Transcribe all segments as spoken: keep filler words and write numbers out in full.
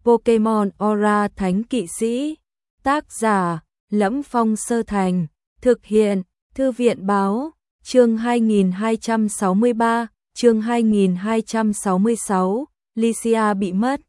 Pokemon Aura Thánh Kỵ Sĩ. Tác giả: Lẫm Phong Sơ Thành. Thực hiện: Thư viện Báo. Chương hai nghìn hai trăm sáu mươi ba, chương hai nghìn hai trăm sáu mươi sáu, Lycia bị mất.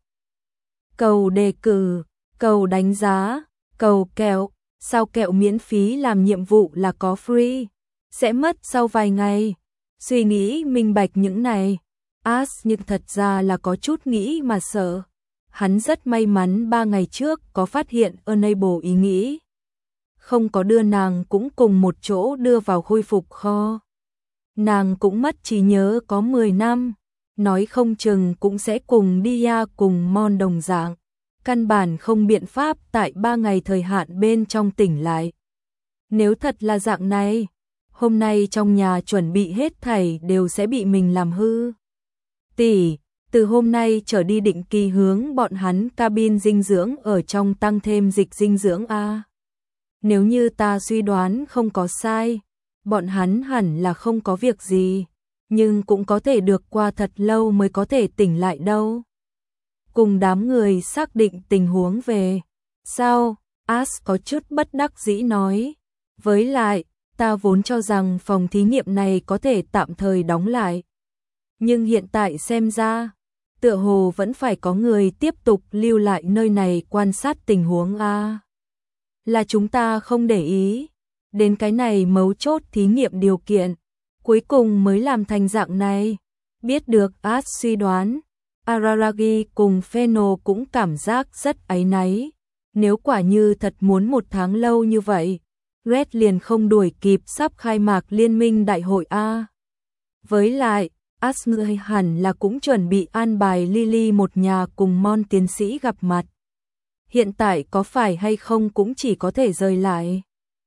Cầu đề cử, cầu đánh giá, cầu kẹo, sao kẹo miễn phí làm nhiệm vụ là có free, sẽ mất sau vài ngày. Suy nghĩ minh bạch những này, Ash nhưng thật ra là có chút nghĩ mà sợ. Hắn rất may mắn ba ngày trước có phát hiện Enable ý nghĩ. Không có đưa nàng cũng cùng một chỗ đưa vào khôi phục kho. Nàng cũng mất trí nhớ có mười năm, nói không chừng cũng sẽ cùng Dia cùng Mon đồng dạng. Căn bản không biện pháp tại ba ngày thời hạn bên trong tỉnh lại. Nếu thật là dạng này, hôm nay trong nhà chuẩn bị hết thảy đều sẽ bị mình làm hư. Tỷ, từ hôm nay trở đi định kỳ hướng bọn hắn cabin dinh dưỡng ở trong tăng thêm dịch dinh dưỡng a. Nếu như ta suy đoán không có sai, bọn hắn hẳn là không có việc gì, nhưng cũng có thể được qua thật lâu mới có thể tỉnh lại đâu. Cùng đám người xác định tình huống về sau, Ash có chút bất đắc dĩ nói, với lại, ta vốn cho rằng phòng thí nghiệm này có thể tạm thời đóng lại. Nhưng hiện tại xem ra, tựa hồ vẫn phải có người tiếp tục lưu lại nơi này quan sát tình huống a. Là chúng ta không để ý, đến cái này mấu chốt thí nghiệm điều kiện, cuối cùng mới làm thành dạng này. Biết được Ash suy đoán, Araragi cùng Pheno cũng cảm giác rất áy náy. Nếu quả như thật muốn một tháng lâu như vậy, Red liền không đuổi kịp sắp khai mạc liên minh đại hội A. Với lại, Ash người hẳn là cũng chuẩn bị an bài Lily một nhà cùng Mon tiến sĩ gặp mặt. Hiện tại có phải hay không cũng chỉ có thể rời lại.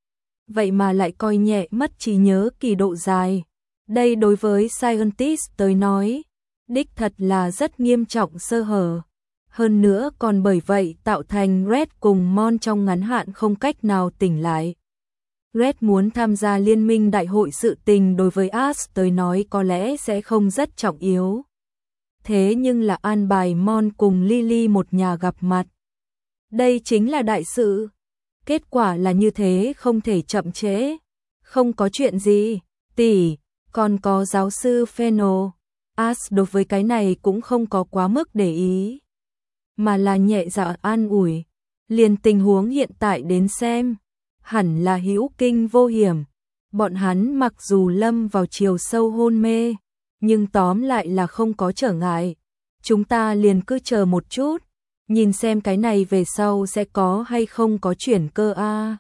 Vậy mà lại coi nhẹ mất trí nhớ kỳ độ dài. Đây đối với scientist tới nói, đích thật là rất nghiêm trọng sơ hở. Hơn nữa còn bởi vậy tạo thành Red cùng Mon trong ngắn hạn không cách nào tỉnh lại. Red muốn tham gia liên minh đại hội, sự tình đối với Ash tới nói có lẽ sẽ không rất trọng yếu. Thế nhưng là an bài Mon cùng Lily một nhà gặp mặt. Đây chính là đại sự. Kết quả là như thế, không thể chậm trễ. Không có chuyện gì, tỷ, còn có giáo sư Pheno. Ash đối với cái này cũng không có quá mức để ý, mà là nhẹ dạ an ủi. Liền tình huống hiện tại đến xem, hẳn là hữu kinh vô hiểm. Bọn hắn mặc dù lâm vào chiều sâu hôn mê, nhưng tóm lại là không có trở ngại. Chúng ta liền cứ chờ một chút, nhìn xem cái này về sau sẽ có hay không có chuyển cơ a.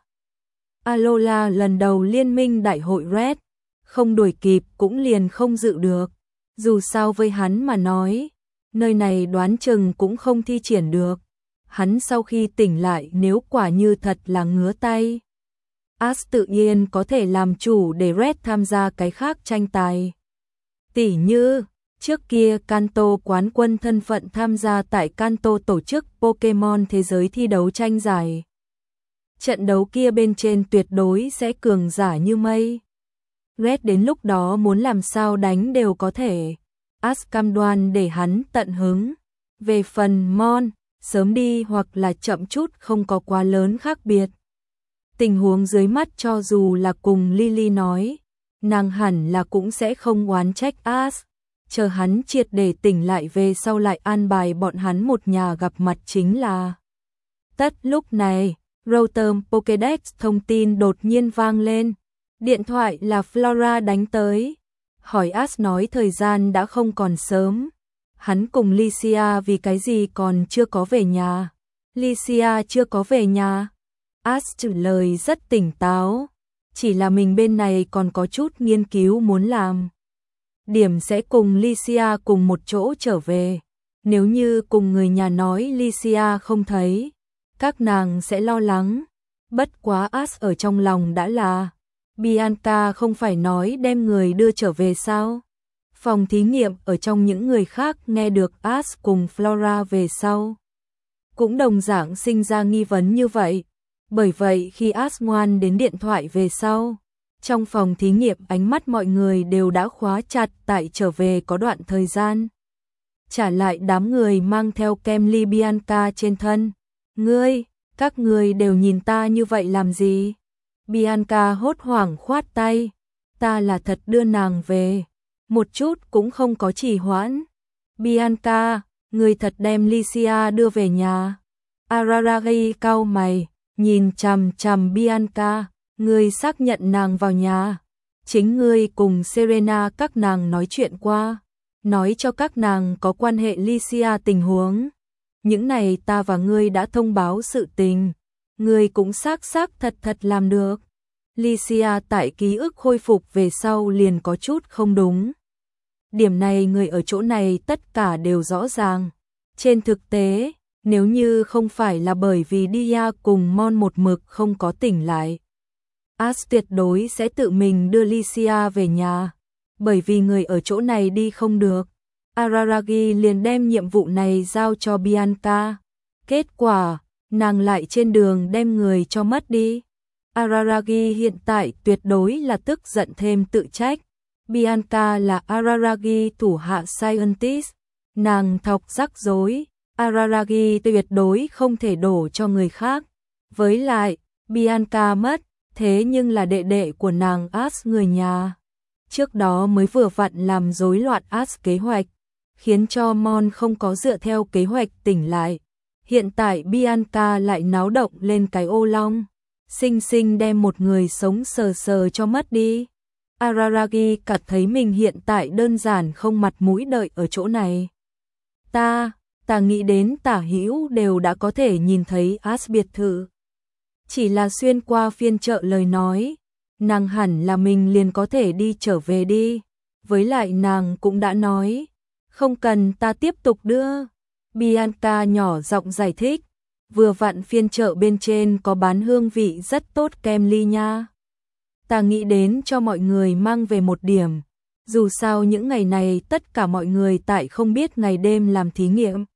Alola lần đầu liên minh đại hội Red, không đuổi kịp cũng liền không dự được. Dù sao với hắn mà nói, nơi này đoán chừng cũng không thi triển được. Hắn sau khi tỉnh lại nếu quả như thật là ngứa tay, Ash tự nhiên có thể làm chủ để Red tham gia cái khác tranh tài. Tỉ như, trước kia Kanto quán quân thân phận tham gia tại Kanto tổ chức Pokemon thế giới thi đấu tranh giải. Trận đấu kia bên trên tuyệt đối sẽ cường giả như mây. Red đến lúc đó muốn làm sao đánh đều có thể. Ash cam đoan để hắn tận hứng. Về phần Mon, sớm đi hoặc là chậm chút không có quá lớn khác biệt. Tình huống dưới mắt cho dù là cùng Lily nói, nàng hẳn là cũng sẽ không oán trách Ash. Chờ hắn triệt để tỉnh lại về sau lại an bài bọn hắn một nhà gặp mặt chính là. Tất lúc này, Rotom Pokédex thông tin đột nhiên vang lên. Điện thoại là Flora đánh tới. Hỏi Ash nói thời gian đã không còn sớm. Hắn cùng Lycia vì cái gì còn chưa có về nhà. Lycia chưa có về nhà. Ash trả lời rất tỉnh táo. Chỉ là mình bên này còn có chút nghiên cứu muốn làm. Điểm sẽ cùng Lycia cùng một chỗ trở về. Nếu như cùng người nhà nói Lycia không thấy, các nàng sẽ lo lắng. Bất quá Ash ở trong lòng đã là, Bianca không phải nói đem người đưa trở về sao? Phòng thí nghiệm ở trong những người khác nghe được Ash cùng Flora về sau, cũng đồng dạng sinh ra nghi vấn như vậy. Bởi vậy khi Ash ngoan đến điện thoại về sau, trong phòng thí nghiệm ánh mắt mọi người đều đã khóa chặt tại trở về có đoạn thời gian. trả lại đám người mang theo kem ly Bianca trên thân. Ngươi, các ngươi đều nhìn ta như vậy làm gì? Bianca hốt hoảng khoát tay. Ta là thật đưa nàng về. Một chút cũng không có trì hoãn. Bianca, ngươi thật đem Lycia đưa về nhà. Araragi cau mày, nhìn chằm chằm Bianca. Ngươi xác nhận nàng vào nhà. Chính ngươi cùng Serena các nàng nói chuyện qua. Nói cho các nàng có quan hệ Lycia tình huống. Những này ta và ngươi đã thông báo sự tình. Ngươi cũng xác xác thật thật làm được. Lycia tại ký ức khôi phục về sau liền có chút không đúng. Điểm này người ở chỗ này tất cả đều rõ ràng. Trên thực tế, nếu như không phải là bởi vì Dia cùng Mon một mực không có tỉnh lại, Ash tuyệt đối sẽ tự mình đưa Lycia về nhà. Bởi vì người ở chỗ này đi không được, Araragi liền đem nhiệm vụ này giao cho Bianca. Kết quả, nàng lại trên đường đem người cho mất đi. Araragi hiện tại tuyệt đối là tức giận thêm tự trách. Bianca là Araragi thủ hạ scientist. Nàng thọc rắc rối. Araragi tuyệt đối không thể đổ cho người khác. Với lại, Bianca mất, thế nhưng là đệ đệ của nàng Ash người nhà. Trước đó mới vừa vặn làm rối loạn Ash kế hoạch, khiến cho Mon không có dựa theo kế hoạch tỉnh lại. Hiện tại Bianca lại náo động lên cái ô long, xinh xinh đem một người sống sờ sờ cho mất đi. Araragi cảm thấy mình hiện tại đơn giản không mặt mũi đợi ở chỗ này. Ta, ta nghĩ đến tả hữu đều đã có thể nhìn thấy Ash biệt thự. Chỉ là xuyên qua phiên chợ lời nói, nàng hẳn là mình liền có thể đi trở về đi. Với lại nàng cũng đã nói, không cần ta tiếp tục đưa. Bianca nhỏ giọng giải thích, vừa vặn phiên chợ bên trên có bán hương vị rất tốt kem ly nha. Ta nghĩ đến cho mọi người mang về một điểm, dù sao những ngày này tất cả mọi người tại không biết ngày đêm làm thí nghiệm,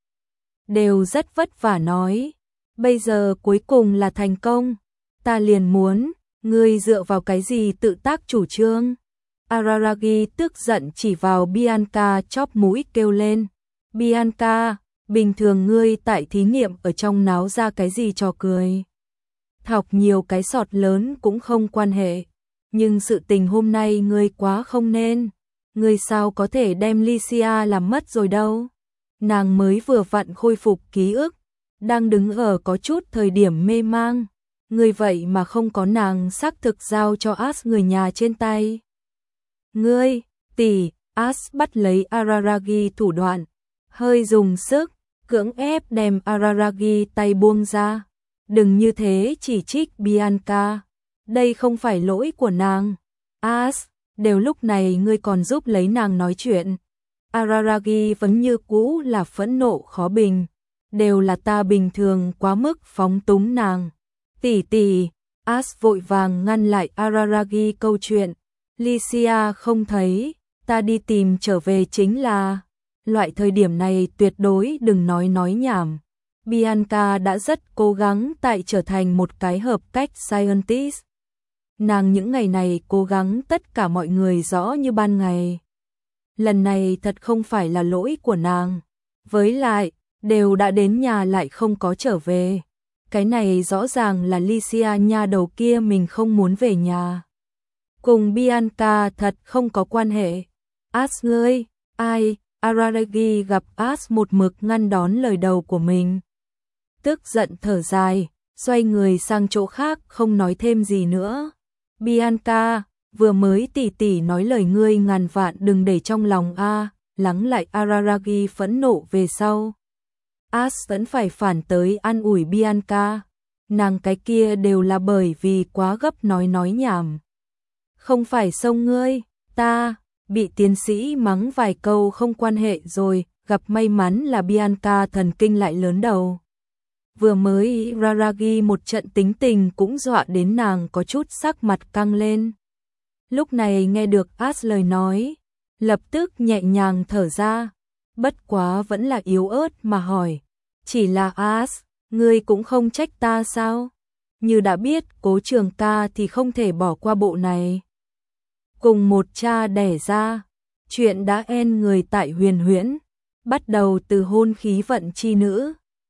đều rất vất vả nói, bây giờ cuối cùng là thành công, ta liền muốn, ngươi dựa vào cái gì tự tác chủ trương. Araragi tức giận chỉ vào Bianca chóp mũi kêu lên, Bianca, bình thường ngươi tại thí nghiệm ở trong náo ra cái gì trò cười. Thọc nhiều cái sọt lớn cũng không quan hệ, nhưng sự tình hôm nay ngươi quá không nên, ngươi sao có thể đem Lycia làm mất rồi đâu. Nàng mới vừa vặn khôi phục ký ức, đang đứng ở có chút thời điểm mê mang, ngươi vậy mà không có nàng xác thực giao cho Ash người nhà trên tay. Ngươi, tỷ, Ash bắt lấy Araragi thủ đoạn, hơi dùng sức, cưỡng ép đem Araragi tay buông ra. Đừng như thế chỉ trích Bianca, đây không phải lỗi của nàng. Ash, đều lúc này ngươi còn giúp lấy nàng nói chuyện. Araragi vẫn như cũ là phẫn nộ khó bình, đều là ta bình thường quá mức phóng túng nàng. Tỷ tỷ, Ash vội vàng ngăn lại Araragi câu chuyện. Lycia không thấy, ta đi tìm trở về chính là. Loại thời điểm này tuyệt đối đừng nói nói nhảm. Bianca đã rất cố gắng tại trở thành một cái hợp cách scientist. Nàng những ngày này cố gắng tất cả mọi người rõ như ban ngày. Lần này thật không phải là lỗi của nàng. Với lại, đều đã đến nhà lại không có trở về. Cái này rõ ràng là Lycia nha đầu kia mình không muốn về nhà. Cùng Bianca thật không có quan hệ. Ash ngươi, ai? Araragi gặp Ash một mực ngăn đón lời đầu của mình. Tức giận thở dài, xoay người sang chỗ khác không nói thêm gì nữa. Bianca, vừa mới tỷ tỷ nói lời ngươi ngàn vạn đừng để trong lòng a. Lắng lại Araragi phẫn nộ về sau. Ash vẫn phải phản tới an ủi Bianca. Nàng cái kia đều là bởi vì quá gấp nói nói nhảm. Không phải xông ngươi, ta, bị tiến sĩ mắng vài câu không quan hệ rồi, gặp may mắn là Bianca thần kinh lại lớn đầu. Vừa mới Araragi một trận tính tình cũng dọa đến nàng có chút sắc mặt căng lên. Lúc này nghe được Ash lời nói, lập tức nhẹ nhàng thở ra, bất quá vẫn là yếu ớt mà hỏi, chỉ là Ash, ngươi cũng không trách ta sao? Như đã biết Cố Trường ca thì không thể bỏ qua bộ này. Cùng một cha đẻ ra, chuyện đã en người tại Huyền Huyễn, bắt đầu từ hôn khí vận chi nữ,